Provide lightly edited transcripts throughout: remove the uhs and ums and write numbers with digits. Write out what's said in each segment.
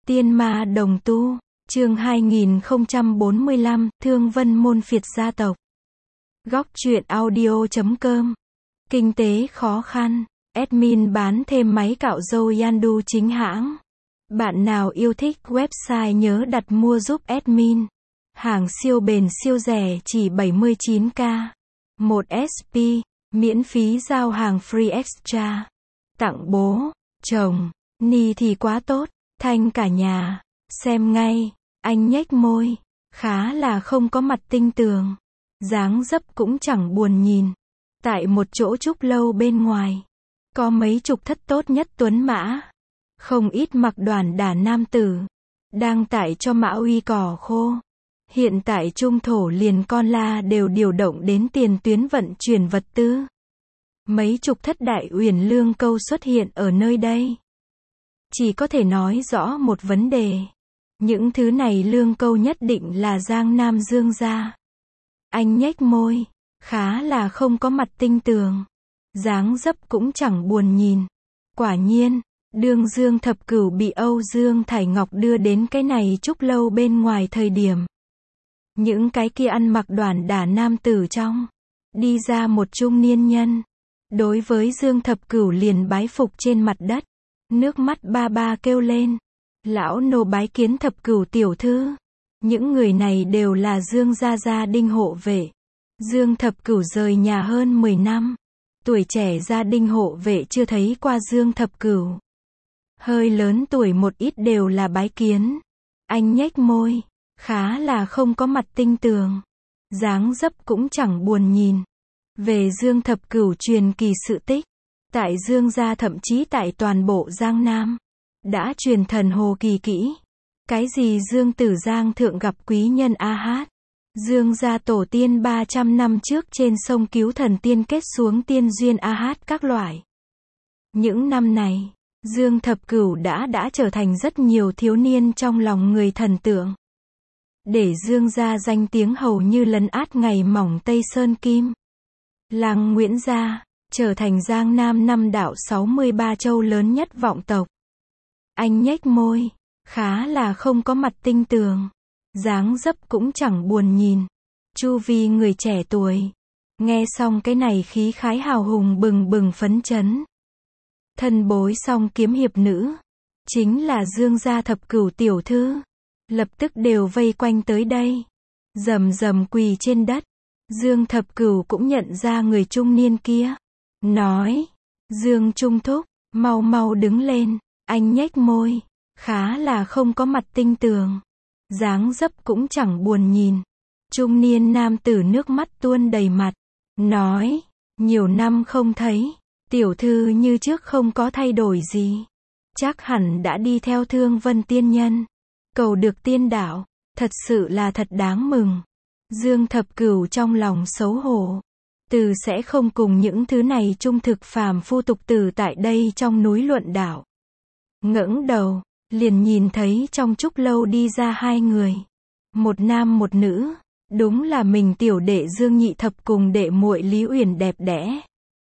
Tiên ma đồng tu, chương 2045, Thương Vân môn phiệt gia tộc. Góc truyện audio.com. Kinh tế khó khăn, admin bán thêm máy cạo râu Yandu chính hãng. Bạn nào yêu thích website nhớ đặt mua giúp admin. Hàng siêu bền siêu rẻ chỉ 79k. 1 SP, miễn phí giao hàng free extra. Tặng bố, chồng, ni thì quá tốt. Thanh cả nhà, xem ngay, anh nhếch môi, khá là không có mặt tinh tường, dáng dấp cũng chẳng buồn nhìn. Tại một chỗ trúc lâu bên ngoài, có mấy chục thất tốt nhất tuấn mã, không ít mặc đoàn đả nam tử, đang tải cho mã uy cỏ khô. Hiện tại trung thổ liền con la đều điều động đến tiền tuyến vận chuyển vật tư. Mấy chục thất đại uyển lương câu xuất hiện ở nơi đây. Chỉ có thể nói rõ một vấn đề. Những thứ này lương câu nhất định là Giang Nam Dương gia. Anh nhếch môi, khá là không có mặt tinh tường. Dáng dấp cũng chẳng buồn nhìn. Quả nhiên, đương Dương Thập Cửu bị Âu Dương Thải Ngọc đưa đến cái này trúc lâu bên ngoài thời điểm. Những cái kia ăn mặc đoản đả nam tử trong. Đi ra một trung niên nhân. Đối với Dương Thập Cửu liền bái phục trên mặt đất. Nước mắt ba ba kêu lên. Lão nô bái kiến Thập Cửu tiểu thư. Những người này đều là Dương gia đình hộ vệ. Dương Thập Cửu rời nhà hơn 10 năm. Tuổi trẻ gia đình hộ vệ chưa thấy qua Dương Thập Cửu. Hơi lớn tuổi một ít đều là bái kiến. Anh nhếch môi, khá là không có mặt tinh tường. Dáng dấp cũng chẳng buồn nhìn. Về Dương Thập Cửu truyền kỳ sự tích. Tại Dương gia thậm chí tại toàn bộ Giang Nam. Đã truyền thần hồ kỳ kỹ. Cái gì Dương Tử Giang thượng gặp quý nhân A Hát. Dương gia tổ tiên 300 năm trước trên sông cứu thần tiên kết xuống tiên duyên A Hát các loại. Những năm này, Dương Thập Cửu đã trở thành rất nhiều thiếu niên trong lòng người thần tượng. Để Dương gia danh tiếng hầu như lấn át ngày mỏng Tây Sơn Kim. Làng Nguyễn gia trở thành Giang Nam năm đạo 63 châu lớn nhất vọng tộc. Anh nhếch môi, khá là không có mặt tinh tường. Dáng dấp cũng chẳng buồn nhìn. Chu vi người trẻ tuổi. Nghe xong cái này khí khái hào hùng bừng bừng phấn chấn. Thân bối song kiếm hiệp nữ. Chính là Dương gia Thập Cửu tiểu thư. Lập tức đều vây quanh tới đây. Rầm rầm quỳ trên đất. Dương Thập Cửu cũng nhận ra người trung niên kia. Nói, Dương Trung Thúc, mau mau đứng lên. Anh nhếch môi, khá là không có mặt tinh tường. Dáng dấp cũng chẳng buồn nhìn. Trung niên nam tử nước mắt tuôn đầy mặt. Nói, nhiều năm không thấy, tiểu thư như trước không có thay đổi gì. Chắc hẳn đã đi theo Thương Vân tiên nhân. Cầu được tiên đạo, thật sự là thật đáng mừng. Dương Thập Cửu trong lòng xấu hổ. Từ sẽ không cùng những thứ này trung thực phàm phu tục tử tại đây trong núi luận đạo. Ngẩng đầu, liền nhìn thấy trong trúc lâu đi ra hai người. Một nam một nữ, đúng là mình tiểu đệ Dương Nhị Thập cùng đệ muội Lý Uyển đẹp đẽ.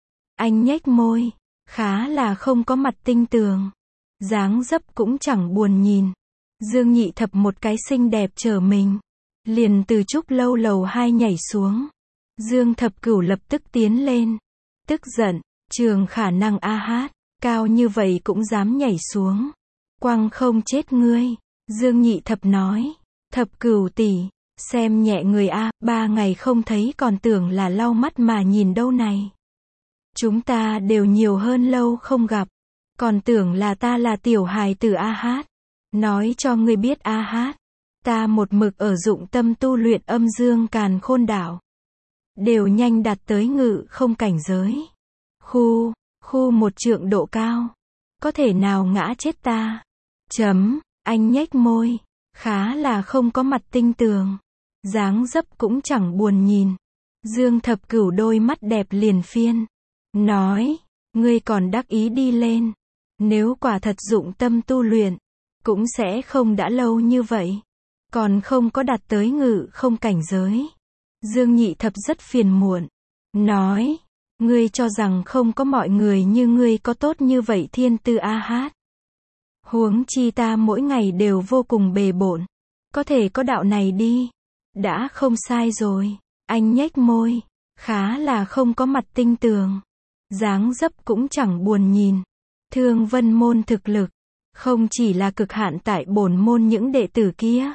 Anh nhếch môi, khá là không có mặt tinh tường. Dáng dấp cũng chẳng buồn nhìn. Dương Nhị Thập một cái xinh đẹp trở mình. Liền từ trúc lâu lầu 2 nhảy xuống. Dương Thập Cửu lập tức tiến lên. Tức giận, trường khả năng A Hát, cao như vậy cũng dám nhảy xuống. Quăng không chết ngươi. Dương Nhị Thập nói. Thập Cửu tỷ, xem nhẹ người A, 3 ngày không thấy còn tưởng là lau mắt mà nhìn đâu này. Chúng ta đều nhiều hơn lâu không gặp. Còn tưởng là ta là tiểu hài tử A Hát. Nói cho ngươi biết A Hát. Ta một mực ở dụng tâm tu luyện âm dương càn khôn đảo. Đều nhanh đạt tới ngự không cảnh giới. Khu 1 trượng độ cao. Có thể nào ngã chết ta? Anh nhếch môi. Khá là không có mặt tinh tường. Dáng dấp cũng chẳng buồn nhìn. Dương Thập Cửu đôi mắt đẹp liền phiên. Nói, ngươi còn đắc ý đi lên. Nếu quả thật dụng tâm tu luyện, cũng sẽ không đã lâu như vậy. Còn không có đạt tới ngự không cảnh giới. Dương Nhị Thập rất phiền muộn. Nói, ngươi cho rằng không có mọi người như ngươi có tốt như vậy thiên tư A Hát. Huống chi ta mỗi ngày đều vô cùng bề bộn. Có thể có đạo này đi. Đã không sai rồi. Anh nhếch môi. Khá là không có mặt tinh tường. Dáng dấp cũng chẳng buồn nhìn. Thương Vân môn thực lực. Không chỉ là cực hạn tại bổn môn những đệ tử kia.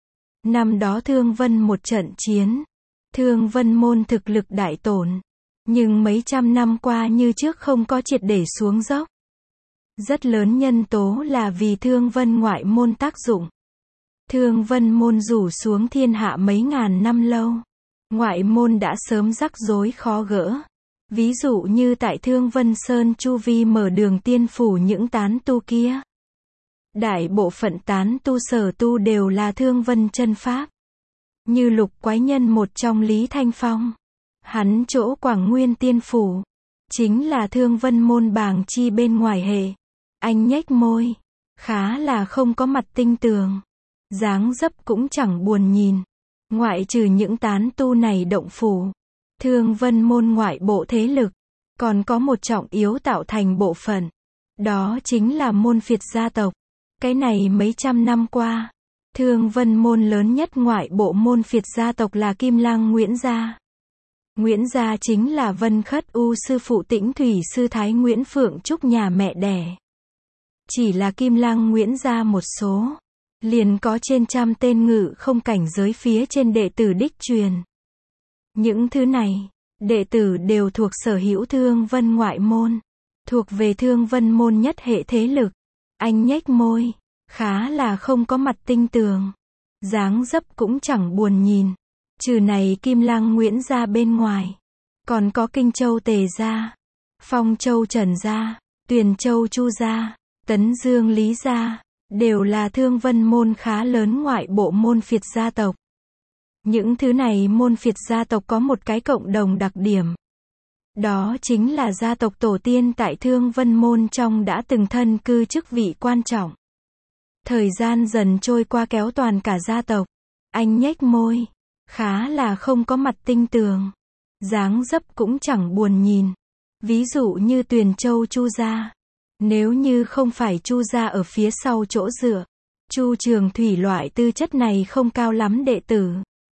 Năm đó Thương Vân một trận chiến. Thương Vân môn thực lực đại tổn. Nhưng mấy trăm năm qua như trước không có triệt để xuống dốc. Rất lớn nhân tố là vì Thương Vân ngoại môn tác dụng. Thương Vân môn rủ xuống thiên hạ mấy ngàn năm lâu. Ngoại môn đã sớm rắc rối khó gỡ. Ví dụ như tại Thương Vân Sơn chu vi mở đường tiên phủ những tán tu kia. Đại bộ phận tán tu sở tu đều là Thương Vân chân pháp. Như Lục Quái Nhân một trong Lý Thanh Phong. Hắn chỗ Quảng Nguyên tiên phủ. Chính là Thương Vân môn bảng chi bên ngoài hệ. Anh nhếch môi. Khá là không có mặt tinh tường. Dáng dấp cũng chẳng buồn nhìn. Ngoại trừ những tán tu này động phủ. Thương Vân môn ngoại bộ thế lực. Còn có một trọng yếu tạo thành bộ phận. Đó chính là môn phiệt gia tộc. Cái này mấy trăm năm qua. Thương Vân môn lớn nhất ngoại bộ môn phiệt gia tộc là Kim Lang Nguyễn gia. Nguyễn gia chính là Vân Khất U sư phụ Tĩnh Thủy sư Thái Nguyễn Phượng Trúc nhà mẹ đẻ. Chỉ là Kim Lang Nguyễn gia một số. Liền có trên trăm tên ngự không cảnh giới phía trên đệ tử đích truyền. Những thứ này, đệ tử đều thuộc sở hữu Thương Vân ngoại môn. Thuộc về Thương Vân môn nhất hệ thế lực. Anh nhếch môi. Khá là không có mặt tinh tường. Dáng dấp cũng chẳng buồn nhìn. Trừ này Kim Lang Nguyễn gia bên ngoài. Còn có Kinh Châu Tề gia. Phong Châu Trần gia. Tuyền Châu Chu gia. Tấn Dương Lý gia. Đều là Thương Vân môn khá lớn ngoại bộ môn phiệt gia tộc. Những thứ này môn phiệt gia tộc có một cái cộng đồng đặc điểm. Đó chính là gia tộc tổ tiên tại Thương Vân môn trong đã từng thân cư chức vị quan trọng. Thời gian dần trôi qua kéo toàn cả gia tộc. Anh nhếch môi. Khá là không có mặt tinh tường. Dáng dấp cũng chẳng buồn nhìn. Ví dụ như Tuyền Châu Chu gia. Nếu như không phải Chu gia ở phía sau chỗ dựa. Chu Trường Thủy loại tư chất này không cao lắm đệ tử.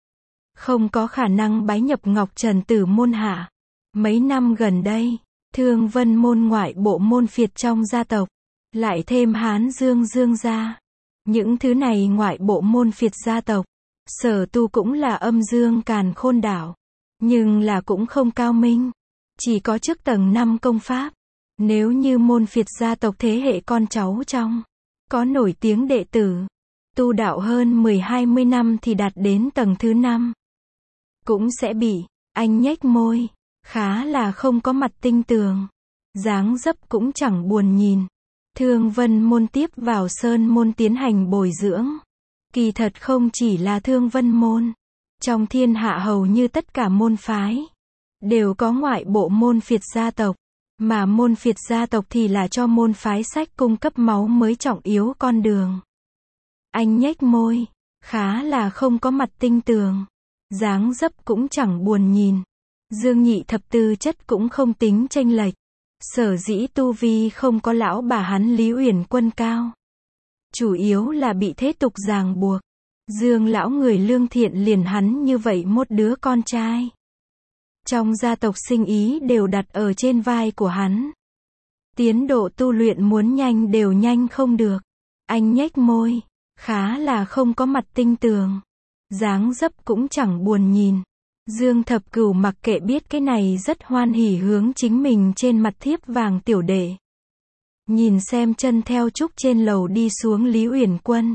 Không có khả năng bái nhập Ngọc Trần Tử môn hạ. Mấy năm gần đây, Thương Vân môn ngoại bộ môn phiệt trong gia tộc. Lại thêm Hán Dương Dương gia. Những thứ này ngoại bộ môn phiệt gia tộc. Sở tu cũng là âm dương càn khôn đảo. Nhưng là cũng không cao minh. Chỉ có trước tầng 5 công pháp. Nếu như môn phiệt gia tộc thế hệ con cháu trong. Có nổi tiếng đệ tử. Tu đạo hơn 10-20 năm thì đạt đến tầng thứ 5. Cũng sẽ bị. Anh nhếch môi. Khá là không có mặt tinh tường. Dáng dấp cũng chẳng buồn nhìn. Thương Vân môn tiếp vào Sơn môn tiến hành bồi dưỡng. Kỳ thật không chỉ là Thương Vân môn. Trong thiên hạ hầu như tất cả môn phái. Đều có ngoại bộ môn phiệt gia tộc. Mà môn phiệt gia tộc thì là cho môn phái sách cung cấp máu mới trọng yếu con đường. Anh nhếch môi. Khá là không có mặt tinh tường. Dáng dấp cũng chẳng buồn nhìn. Dương nhị thập tư chất cũng không tính chênh lệch. Sở dĩ tu vi không có lão bà hắn Lý Uyển Quân cao. Chủ yếu là bị thế tục ràng buộc. Dương lão người lương thiện liền hắn như vậy một đứa con trai. Trong gia tộc sinh ý đều đặt ở trên vai của hắn. Tiến độ tu luyện muốn nhanh đều nhanh không được. Anh nhếch môi. Khá là không có mặt tinh tường. Dáng dấp cũng chẳng buồn nhìn. Dương Thập Cửu mặc kệ biết cái này rất hoan hỉ hướng chính mình trên mặt thiếp vàng tiểu đệ. Nhìn xem chân theo trúc trên lầu đi xuống Lý Uyển Quân.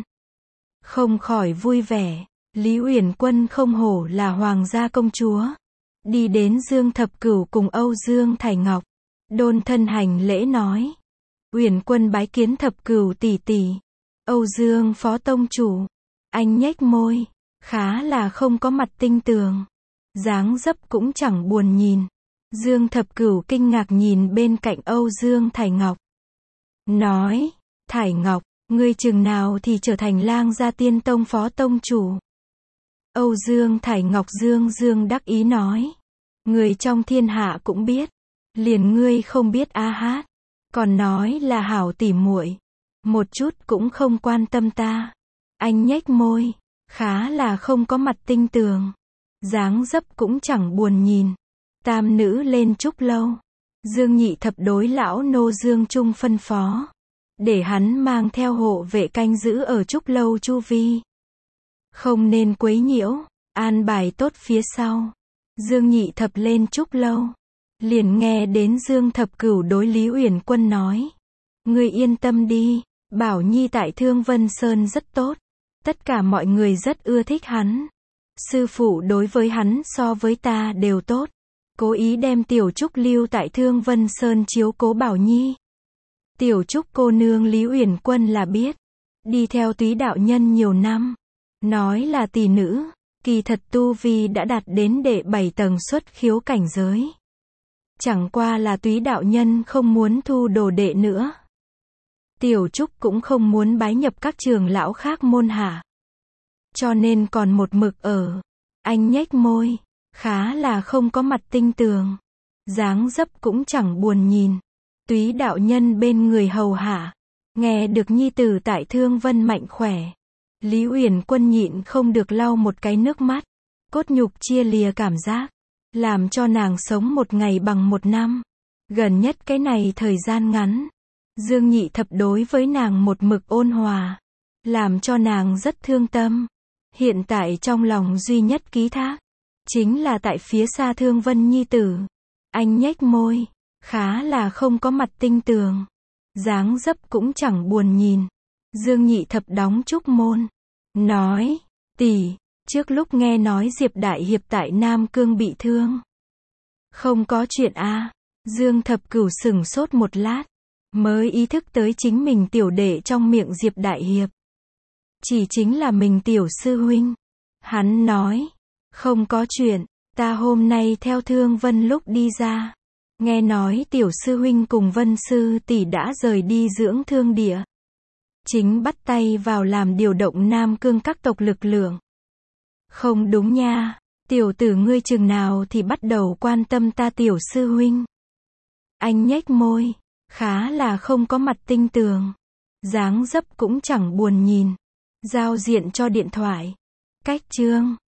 Không khỏi vui vẻ. Lý Uyển Quân không hổ là hoàng gia công chúa. Đi đến Dương Thập Cửu cùng Âu Dương Thải Ngọc. Đôn thân hành lễ nói. Uyển Quân bái kiến Thập Cửu tỷ tỷ. Âu Dương phó tông chủ. Anh nhếch môi. Khá là không có mặt tinh tường. Dáng dấp cũng chẳng buồn nhìn. Dương Thập Cửu kinh ngạc nhìn bên cạnh Âu Dương Thải Ngọc. Nói. Thải Ngọc, ngươi chừng nào thì trở thành Lang Gia Tiên Tông phó tông chủ. Âu Dương Thải Ngọc Dương đắc ý nói. Người trong thiên hạ cũng biết. Liền ngươi không biết a hát. Còn nói là hảo tỉ muội. một chút cũng không quan tâm ta. Anh nhếch môi, khá là không có mặt tinh tường. Dáng dấp cũng chẳng buồn nhìn. Tam nữ lên trúc lâu. Dương Nhị Thập đối lão nô Dương Trung phân phó. Để hắn mang theo hộ vệ canh giữ ở trúc lâu chu vi. Không nên quấy nhiễu, an bài tốt phía sau. Dương Nhị Thập lên trúc lâu. Liền nghe đến Dương Thập Cửu đối Lý Uyển Quân nói. Ngươi yên tâm đi, Bảo Nhi tại Thương Vân Sơn rất tốt. Tất cả mọi người rất ưa thích hắn. Sư phụ đối với hắn so với ta đều tốt. Cố ý đem Tiểu Trúc lưu tại Thương Vân Sơn chiếu cố Bảo Nhi. Tiểu Trúc cô nương Lý Uyển Quân là biết. Đi theo Túy đạo nhân nhiều năm. Nói là tỷ nữ, kỳ thật tu vi đã đạt đến đệ 7 tầng xuất khiếu cảnh giới. Chẳng qua là Túy đạo nhân không muốn thu đồ đệ nữa. Tiểu Trúc cũng không muốn bái nhập các trường lão khác môn hạ. Cho nên còn một mực ở. Anh nhếch môi, khá là không có mặt tinh tường. Dáng dấp cũng chẳng buồn nhìn. Túy đạo nhân bên người hầu hạ. Nghe được nhi tử tại Thương Vân mạnh khỏe. Lý Uyển Quân nhịn không được lau một cái nước mắt. Cốt nhục chia lìa cảm giác. Làm cho nàng sống một ngày bằng một năm. Gần nhất cái này thời gian ngắn. Dương Nhị Thập đối với nàng một mực ôn hòa. Làm cho nàng rất thương tâm. Hiện tại trong lòng duy nhất ký thác. Chính là tại phía xa Thương Vân nhi tử. Anh nhếch môi. Khá là không có mặt tinh tường. Dáng dấp cũng chẳng buồn nhìn. Dương Nhị Thập đóng trúc môn. Nói. Tỷ, trước lúc nghe nói Diệp Đại Hiệp tại Nam Cương bị thương. Không có chuyện a. Dương Thập Cửu sửng sốt một lát. Mới ý thức tới chính mình tiểu đệ trong miệng Diệp Đại Hiệp. Chỉ chính là mình tiểu sư huynh. Hắn nói. Không có chuyện. Ta hôm nay theo Thương Vân lúc đi ra. Nghe nói tiểu sư huynh cùng Vân sư tỷ đã rời đi dưỡng thương địa. Chính bắt tay vào làm điều động Nam Cương các tộc lực lượng. Không đúng nha. Tiểu tử ngươi chừng nào thì bắt đầu quan tâm ta tiểu sư huynh. Anh nhếch môi. Khá là không có mặt tinh tường. Dáng dấp cũng chẳng buồn nhìn. Giao diện cho điện thoại. Cách chương